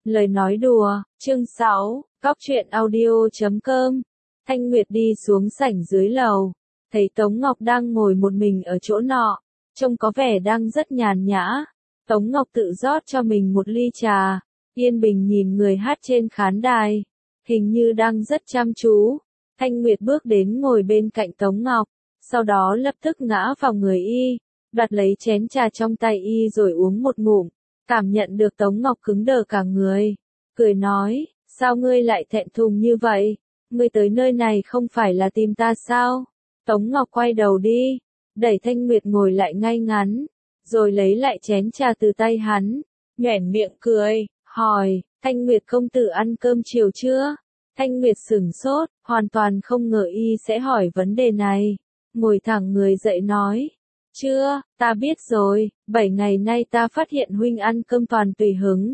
Lời nói đùa, chương 6, Cóc truyện audio.com. Thanh Nguyệt đi xuống sảnh dưới lầu, thấy Tống Ngọc đang ngồi một mình ở chỗ nọ, trông có vẻ đang rất nhàn nhã. Tống Ngọc tự rót cho mình một ly trà, yên bình nhìn người hát trên khán đài, hình như đang rất chăm chú. Thanh Nguyệt bước đến ngồi bên cạnh Tống Ngọc, sau đó lập tức ngã vào người y, đoạt lấy chén trà trong tay y rồi uống một ngụm. Cảm nhận được Tống Ngọc cứng đờ cả người, cười nói, sao ngươi lại thẹn thùng như vậy? Ngươi tới nơi này không phải là tìm ta sao? Tống Ngọc quay đầu đi, đẩy Thanh Nguyệt ngồi lại ngay ngắn, rồi lấy lại chén trà từ tay hắn, nhoẻn miệng cười, hỏi, Thanh Nguyệt công tử ăn cơm chiều chưa? Thanh Nguyệt sửng sốt, hoàn toàn không ngờ y sẽ hỏi vấn đề này, ngồi thẳng người dậy nói. Chưa, ta biết rồi, 7 ngày nay ta phát hiện huynh ăn cơm toàn tùy hứng.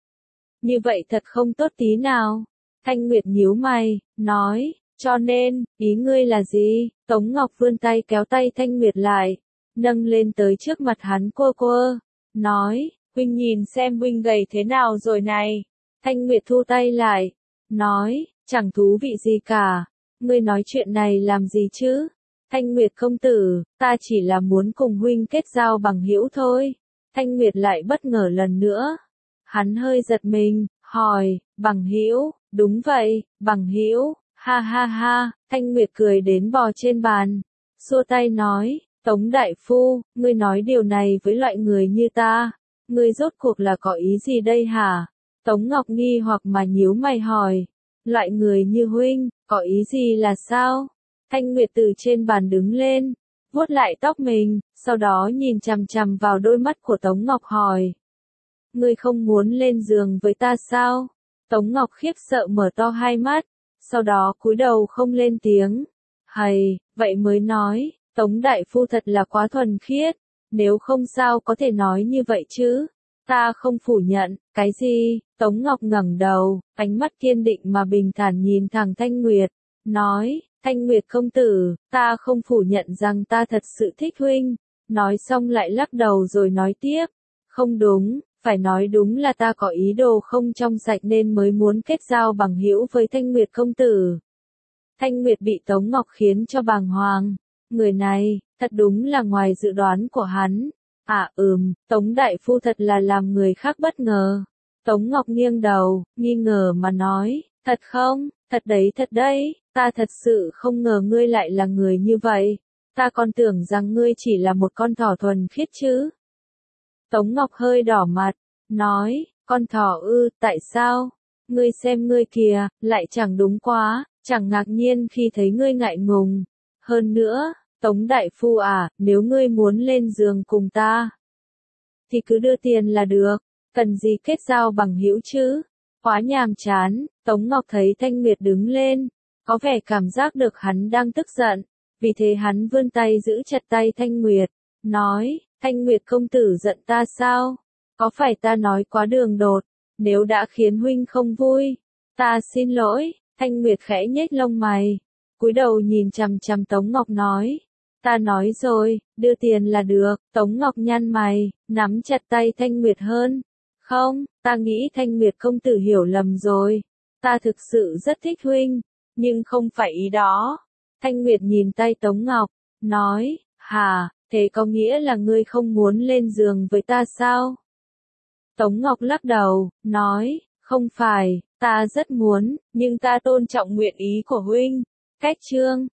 Như vậy thật không tốt tí nào. Thanh Nguyệt nhíu mày, nói, cho nên, ý ngươi là gì? Tống Ngọc vươn tay kéo tay Thanh Nguyệt lại, nâng lên tới trước mặt hắn quơ, nói, huynh nhìn xem huynh gầy thế nào rồi này. Thanh Nguyệt thu tay lại, nói, chẳng thú vị gì cả, ngươi nói chuyện này làm gì chứ? Thanh Nguyệt công tử, ta chỉ là muốn cùng huynh kết giao bằng hữu thôi. Thanh Nguyệt lại bất ngờ lần nữa. Hắn hơi giật mình, hỏi, bằng hữu, đúng vậy, bằng hữu, ha ha ha. Thanh Nguyệt cười đến bò trên bàn, xua tay nói, Tống đại phu, ngươi nói điều này với loại người như ta, ngươi rốt cuộc là có ý gì đây hả? Tống Ngọc nghi hoặc mà nhíu mày hỏi, loại người như huynh, có ý gì là sao? Thanh Nguyệt từ trên bàn đứng lên, vuốt lại tóc mình, sau đó nhìn chằm chằm vào đôi mắt của Tống Ngọc hỏi. Ngươi không muốn lên giường với ta sao? Tống Ngọc khiếp sợ mở to hai mắt, sau đó cúi đầu không lên tiếng. Hầy, vậy mới nói, Tống đại phu thật là quá thuần khiết, nếu không sao có thể nói như vậy chứ? Ta không phủ nhận, cái gì? Tống Ngọc ngẩng đầu, ánh mắt kiên định mà bình thản nhìn thẳng Thanh Nguyệt, nói. Thanh Nguyệt công tử, ta không phủ nhận rằng ta thật sự thích huynh. Nói xong lại lắc đầu rồi nói tiếp. Không đúng, phải nói đúng là ta có ý đồ không trong sạch nên mới muốn kết giao bằng hữu với Thanh Nguyệt công tử. Thanh Nguyệt bị Tống Ngọc khiến cho bàng hoàng. Người này, thật đúng là ngoài dự đoán của hắn. Tống đại phu thật là làm người khác bất ngờ. Tống Ngọc nghiêng đầu, nghi ngờ mà nói, thật không, thật đấy. Ta thật sự không ngờ ngươi lại là người như vậy, ta còn tưởng rằng ngươi chỉ là một con thỏ thuần khiết chứ. Tống Ngọc hơi đỏ mặt, nói, con thỏ ư, tại sao? Ngươi xem ngươi kìa, lại chẳng đúng quá, chẳng ngạc nhiên khi thấy ngươi ngại ngùng. Hơn nữa, Tống đại phu nếu ngươi muốn lên giường cùng ta, thì cứ đưa tiền là được, cần gì kết giao bằng hữu chứ? Quá nhàm chán. Tống Ngọc thấy Thanh Nguyệt đứng lên, có vẻ cảm giác được hắn đang tức giận, vì thế hắn vươn tay giữ chặt tay Thanh Nguyệt, nói, Thanh Nguyệt công tử giận ta sao? Có phải ta nói quá đường đột, nếu đã khiến huynh không vui, ta xin lỗi. Thanh Nguyệt khẽ nhếch lông mày, cúi đầu nhìn chằm chằm Tống Ngọc nói, ta nói rồi, đưa tiền là được. Tống Ngọc nhăn mày, nắm chặt tay Thanh Nguyệt hơn, không, ta nghĩ Thanh Nguyệt công tử hiểu lầm rồi, ta thực sự rất thích huynh. Nhưng không phải ý đó. Thanh Nguyệt nhìn tay Tống Ngọc, nói, hả, thế có nghĩa là ngươi không muốn lên giường với ta sao? Tống Ngọc lắc đầu, nói, không phải, ta rất muốn, nhưng ta tôn trọng nguyện ý của huynh. Cách chương